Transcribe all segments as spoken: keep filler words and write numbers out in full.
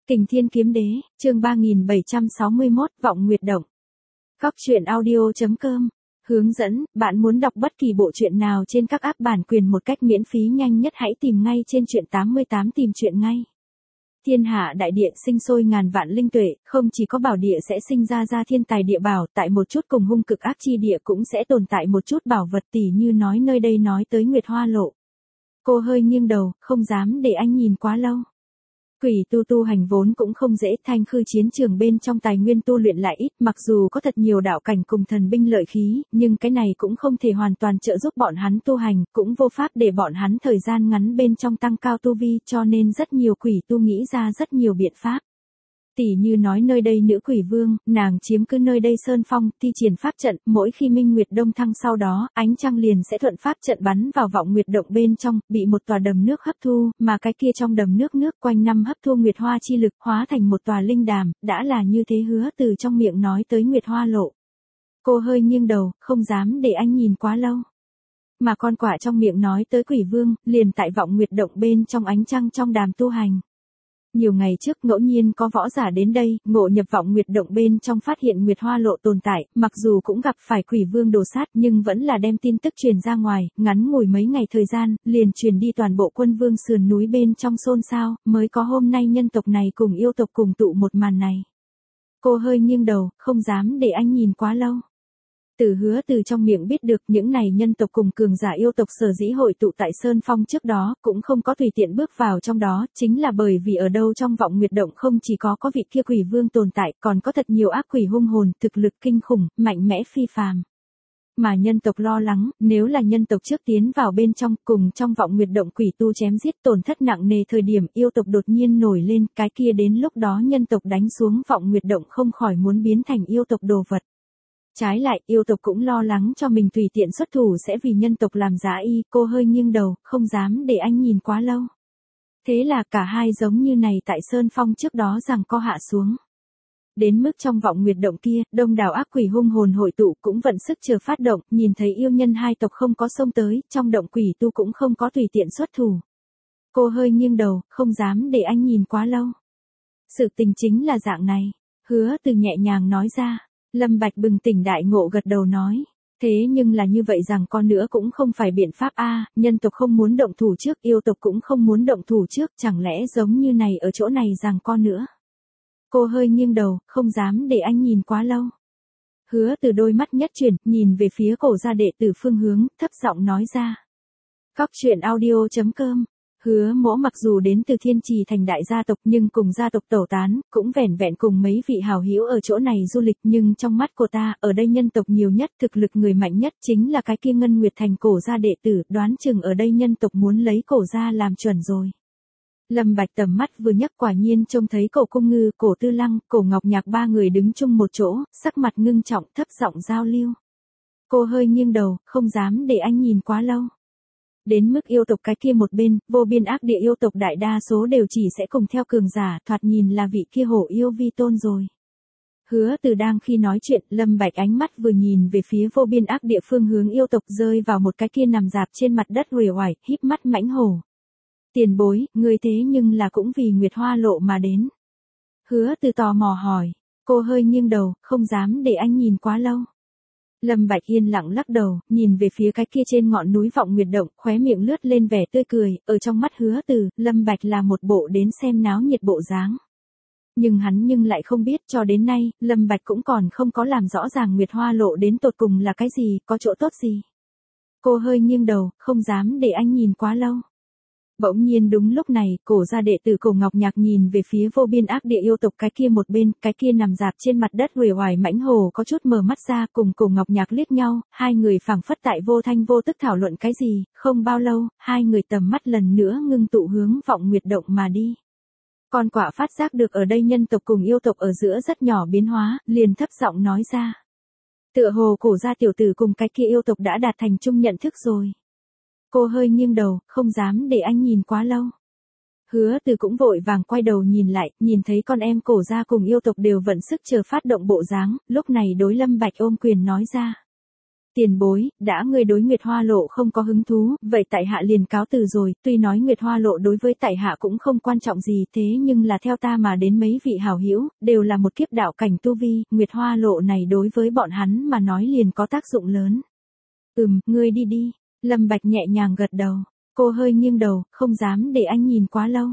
Kình Thiên Kiếm Đế, chương ba nghìn bảy trăm sáu mươi mốt, Vọng Nguyệt Động. Góc truyện audio chấm com. Hướng dẫn, bạn muốn đọc bất kỳ bộ truyện nào trên các app bản quyền một cách miễn phí nhanh nhất hãy tìm ngay trên truyện tám mươi tám tìm truyện ngay. Thiên hạ đại địa sinh sôi ngàn vạn linh tuệ, không chỉ có bảo địa sẽ sinh ra ra thiên tài địa bảo, tại một chút cùng hung cực ác chi địa cũng sẽ tồn tại một chút bảo vật, tỉ như nói nơi đây nói tới Nguyệt Hoa Lộ. Cô hơi nghiêng đầu, không dám để anh nhìn quá lâu. Quỷ tu tu hành vốn cũng không dễ, thanh khư chiến trường bên trong tài nguyên tu luyện lại ít, mặc dù có thật nhiều đạo cảnh cùng thần binh lợi khí, nhưng cái này cũng không thể hoàn toàn trợ giúp bọn hắn tu hành, cũng vô pháp để bọn hắn thời gian ngắn bên trong tăng cao tu vi, cho nên rất nhiều quỷ tu nghĩ ra rất nhiều biện pháp. Tỷ như nói nơi đây nữ quỷ vương, nàng chiếm cứ nơi đây sơn phong, thi triển pháp trận, mỗi khi minh nguyệt đông thăng sau đó, ánh trăng liền sẽ thuận pháp trận bắn vào vọng nguyệt động bên trong, bị một tòa đầm nước hấp thu, mà cái kia trong đầm nước nước quanh năm hấp thu nguyệt hoa chi lực, hóa thành một tòa linh đàm, đã là như thế hứa từ trong miệng nói tới Nguyệt Hoa Lộ. Cô hơi nghiêng đầu, không dám để anh nhìn quá lâu. Mà con quạ trong miệng nói tới quỷ vương, liền tại vọng nguyệt động bên trong ánh trăng trong đàm tu hành. Nhiều ngày trước ngẫu nhiên có võ giả đến đây, ngộ nhập vọng nguyệt động bên trong phát hiện Nguyệt Hoa Lộ tồn tại, mặc dù cũng gặp phải quỷ vương đồ sát nhưng vẫn là đem tin tức truyền ra ngoài, ngắn ngủi mấy ngày thời gian, liền truyền đi toàn bộ quân vương sườn núi bên trong xôn xao, mới có hôm nay nhân tộc này cùng yêu tộc cùng tụ một màn này. Cô hơi nghiêng đầu, không dám để anh nhìn quá lâu. Từ hứa từ trong miệng biết được những này nhân tộc cùng cường giả yêu tộc sở dĩ hội tụ tại Sơn Phong trước đó, cũng không có tùy tiện bước vào trong đó, chính là bởi vì ở đâu trong vọng nguyệt động không chỉ có có vị kia quỷ vương tồn tại, còn có thật nhiều ác quỷ hung hồn, thực lực kinh khủng, mạnh mẽ phi phàm. Mà nhân tộc lo lắng, nếu là nhân tộc trước tiến vào bên trong, cùng trong vọng nguyệt động quỷ tu chém giết tổn thất nặng nề thời điểm yêu tộc đột nhiên nổi lên, cái kia đến lúc đó nhân tộc đánh xuống vọng nguyệt động không khỏi muốn biến thành yêu tộc đồ vật. Trái lại, yêu tộc cũng lo lắng cho mình tùy tiện xuất thủ sẽ vì nhân tộc làm giá y, cô hơi nghiêng đầu, không dám để anh nhìn quá lâu. Thế là cả hai giống như này tại Sơn Phong trước đó rằng co hạ xuống. Đến mức trong vọng nguyệt động kia, đông đảo ác quỷ hung hồn hội tụ cũng vận sức chờ phát động, nhìn thấy yêu nhân hai tộc không có xông tới, trong động quỷ tu cũng không có tùy tiện xuất thủ. Cô hơi nghiêng đầu, không dám để anh nhìn quá lâu. Sự tình chính là dạng này, hứa từ nhẹ nhàng nói ra. Lâm Bạch bừng tỉnh đại ngộ gật đầu nói, thế nhưng là như vậy rằng con nữa cũng không phải biện pháp a, nhân tộc không muốn động thủ trước, yêu tộc cũng không muốn động thủ trước, chẳng lẽ giống như này ở chỗ này rằng con nữa. Cô hơi nghiêng đầu, không dám để anh nhìn quá lâu. Hứa từ đôi mắt nhất chuyển, nhìn về phía cổ gia đệ tử phương hướng, thấp giọng nói ra. Góc truyện audio chấm com. Hứa Mỗ mặc dù đến từ Thiên Trì thành đại gia tộc nhưng cùng gia tộc tẩu tán, cũng vẻn vẹn cùng mấy vị hào hữu ở chỗ này du lịch, nhưng trong mắt của ta, ở đây nhân tộc nhiều nhất, thực lực người mạnh nhất chính là cái kia Ngân Nguyệt thành cổ gia đệ tử, đoán chừng ở đây nhân tộc muốn lấy cổ gia làm chuẩn rồi. Lâm Bạch tầm mắt vừa nhấc quả nhiên trông thấy cổ Cung Ngư, cổ Tư Lăng, cổ Ngọc Nhạc ba người đứng chung một chỗ, sắc mặt ngưng trọng thấp giọng giao lưu. Cô hơi nghiêng đầu, không dám để anh nhìn quá lâu. Đến mức yêu tộc cái kia một bên, vô biên ác địa yêu tộc đại đa số đều chỉ sẽ cùng theo cường giả, thoạt nhìn là vị kia hổ yêu vi tôn rồi. Hứa từ đang khi nói chuyện, Lâm Bạch ánh mắt vừa nhìn về phía vô biên ác địa phương hướng yêu tộc rơi vào một cái kia nằm dạp trên mặt đất uể oải, híp mắt mãnh hổ. Tiền bối, người thế nhưng là cũng vì Nguyệt Hoa Lộ mà đến. Hứa từ tò mò hỏi, cô hơi nghiêng đầu, không dám để anh nhìn quá lâu. Lâm Bạch yên lặng lắc đầu, nhìn về phía cái kia trên ngọn núi vọng nguyệt động, khóe miệng lướt lên vẻ tươi cười, ở trong mắt hứa từ, Lâm Bạch là một bộ đến xem náo nhiệt bộ dáng. Nhưng hắn nhưng lại không biết cho đến nay, Lâm Bạch cũng còn không có làm rõ ràng Nguyệt Hoa Lộ đến tột cùng là cái gì, có chỗ tốt gì. Cô hơi nghiêng đầu, không dám để anh nhìn quá lâu. Bỗng nhiên đúng lúc này, cổ gia đệ tử cổ Ngọc Nhạc nhìn về phía vô biên ác địa yêu tộc cái kia một bên, cái kia nằm dạp trên mặt đất uể oải mãnh hổ có chút mở mắt ra, cùng cổ Ngọc Nhạc liếc nhau, hai người phảng phất tại vô thanh vô tức thảo luận cái gì, không bao lâu, hai người tầm mắt lần nữa ngưng tụ hướng vọng nguyệt động mà đi. Con quạ phát giác được ở đây nhân tộc cùng yêu tộc ở giữa rất nhỏ biến hóa, liền thấp giọng nói ra. Tựa hồ cổ gia tiểu tử cùng cái kia yêu tộc đã đạt thành chung nhận thức rồi. Cô hơi nghiêng đầu, không dám để anh nhìn quá lâu. Hứa từ cũng vội vàng quay đầu nhìn lại, nhìn thấy con em cổ gia cùng yêu tộc đều vận sức chờ phát động bộ dáng, lúc này đối Lâm Bạch ôm quyền nói ra. Tiền bối, đã ngươi đối Nguyệt Hoa Lộ không có hứng thú, vậy tại hạ liền cáo từ rồi, tuy nói Nguyệt Hoa Lộ đối với tại hạ cũng không quan trọng gì thế nhưng là theo ta mà đến mấy vị hảo hữu, đều là một kiếp đạo cảnh tu vi, Nguyệt Hoa Lộ này đối với bọn hắn mà nói liền có tác dụng lớn. Ừm, ngươi đi đi, Lâm Bạch nhẹ nhàng gật đầu, cô hơi nghiêng đầu, không dám để anh nhìn quá lâu.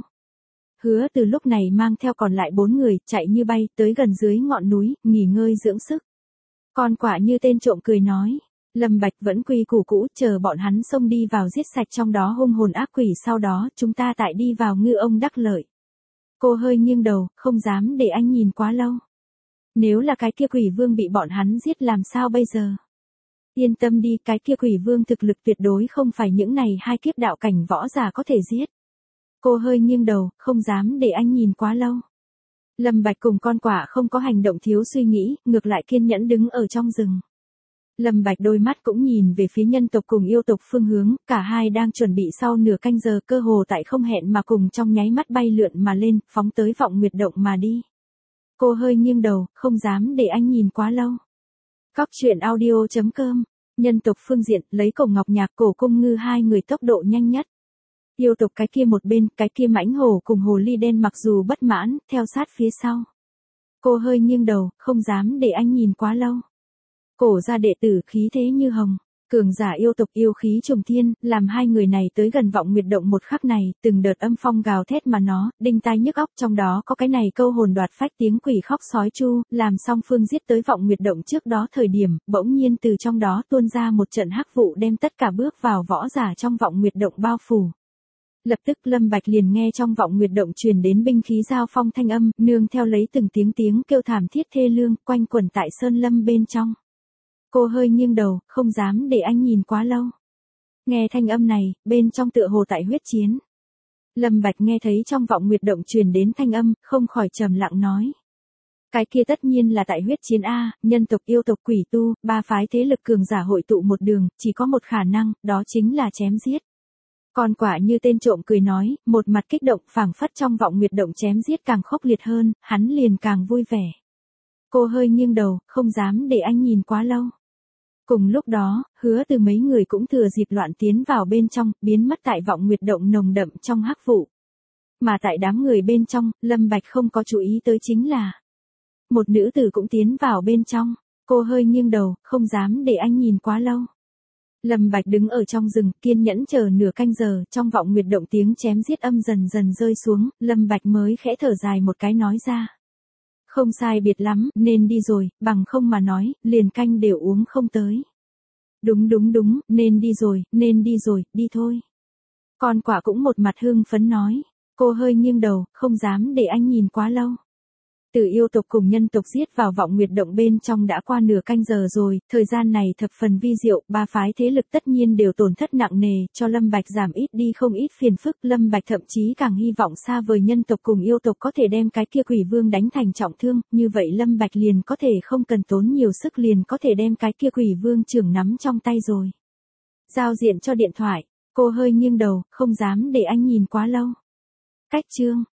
Hứa Từ lúc này mang theo còn lại bốn người, chạy như bay, tới gần dưới ngọn núi, nghỉ ngơi dưỡng sức. Con Quả như tên trộm cười nói. Lâm Bạch vẫn quy củ cũ, chờ bọn hắn xông đi vào giết sạch trong đó hung hồn ác quỷ, sau đó chúng ta tại đi vào ngư ông đắc lợi. Cô hơi nghiêng đầu, không dám để anh nhìn quá lâu. Nếu là cái kia quỷ vương bị bọn hắn giết làm sao bây giờ? Yên tâm đi, cái kia quỷ vương thực lực tuyệt đối không phải những này hai kiếp đạo cảnh võ giả có thể giết. Cô hơi nghiêng đầu, không dám để anh nhìn quá lâu. Lâm Bạch cùng Con Quả không có hành động thiếu suy nghĩ, ngược lại kiên nhẫn đứng ở trong rừng. Lâm Bạch đôi mắt cũng nhìn về phía nhân tộc cùng yêu tộc phương hướng, cả hai đang chuẩn bị sau nửa canh giờ, cơ hồ tại không hẹn mà cùng trong nháy mắt bay lượn mà lên, phóng tới Vọng Nguyệt Động mà đi. Cô hơi nghiêng đầu, không dám để anh nhìn quá lâu. Cóc truyện audio chấm com, nhân tộc phương diện, lấy Cổ Ngọc Nhạc Cổ Cung Ngư hai người tốc độ nhanh nhất. Yêu tộc cái kia một bên, cái kia mãnh hổ cùng hồ ly đen mặc dù bất mãn, theo sát phía sau. Cô hơi nghiêng đầu, không dám để anh nhìn quá lâu. Cổ gia đệ tử khí thế như hồng, cường giả yêu tộc yêu khí trùng thiên, làm hai người này tới gần Vọng Nguyệt Động một khắc này, từng đợt âm phong gào thét mà nó, đinh tai nhức óc, trong đó có cái này câu hồn đoạt phách tiếng quỷ khóc sói chu, làm song phương giết tới Vọng Nguyệt Động trước đó thời điểm, bỗng nhiên từ trong đó tuôn ra một trận hắc vụ đem tất cả bước vào võ giả trong Vọng Nguyệt Động bao phủ. Lập tức Lâm Bạch liền nghe trong Vọng Nguyệt Động truyền đến binh khí giao phong thanh âm, nương theo lấy từng tiếng tiếng kêu thảm thiết thê lương, quanh quẩn tại sơn lâm bên trong. Cô hơi nghiêng đầu, không dám để anh nhìn quá lâu. Nghe thanh âm này, bên trong tựa hồ tại huyết chiến. Lâm Bạch nghe thấy trong Vọng Nguyệt Động truyền đến thanh âm, không khỏi trầm lặng nói. Cái kia tất nhiên là tại huyết chiến A, nhân tộc yêu tộc quỷ tu, ba phái thế lực cường giả hội tụ một đường, chỉ có một khả năng, đó chính là chém giết. Con Quả như tên trộm cười nói, một mặt kích động, phảng phất trong Vọng Nguyệt Động chém giết càng khốc liệt hơn, hắn liền càng vui vẻ. Cô hơi nghiêng đầu, không dám để anh nhìn quá lâu. Cùng lúc đó, Hứa Từ mấy người cũng thừa dịp loạn tiến vào bên trong, biến mất tại Vọng Nguyệt Động nồng đậm trong hắc vụ. Mà tại đám người bên trong, Lâm Bạch không có chú ý tới chính là một nữ tử cũng tiến vào bên trong. Cô hơi nghiêng đầu, không dám để anh nhìn quá lâu. Lâm Bạch đứng ở trong rừng, kiên nhẫn chờ nửa canh giờ, trong Vọng Nguyệt Động tiếng chém giết âm dần dần rơi xuống, Lâm Bạch mới khẽ thở dài một cái nói ra. Không sai biệt lắm, nên đi rồi, bằng không mà nói, liền canh đều uống không tới. Đúng đúng đúng, nên đi rồi, nên đi rồi, đi thôi. Con Quả cũng một mặt hưng phấn nói. Cô hơi nghiêng đầu, không dám để anh nhìn quá lâu. Từ yêu tộc cùng nhân tộc giết vào Vọng Nguyệt Động bên trong đã qua nửa canh giờ rồi, thời gian này thập phần vi diệu, ba phái thế lực tất nhiên đều tổn thất nặng nề, cho Lâm Bạch giảm ít đi không ít phiền phức, Lâm Bạch thậm chí càng hy vọng xa vời nhân tộc cùng yêu tộc có thể đem cái kia quỷ vương đánh thành trọng thương, như vậy Lâm Bạch liền có thể không cần tốn nhiều sức liền có thể đem cái kia quỷ vương trưởng nắm trong tay rồi. Giao diện cho điện thoại, cô hơi nghiêng đầu, không dám để anh nhìn quá lâu. Cách chương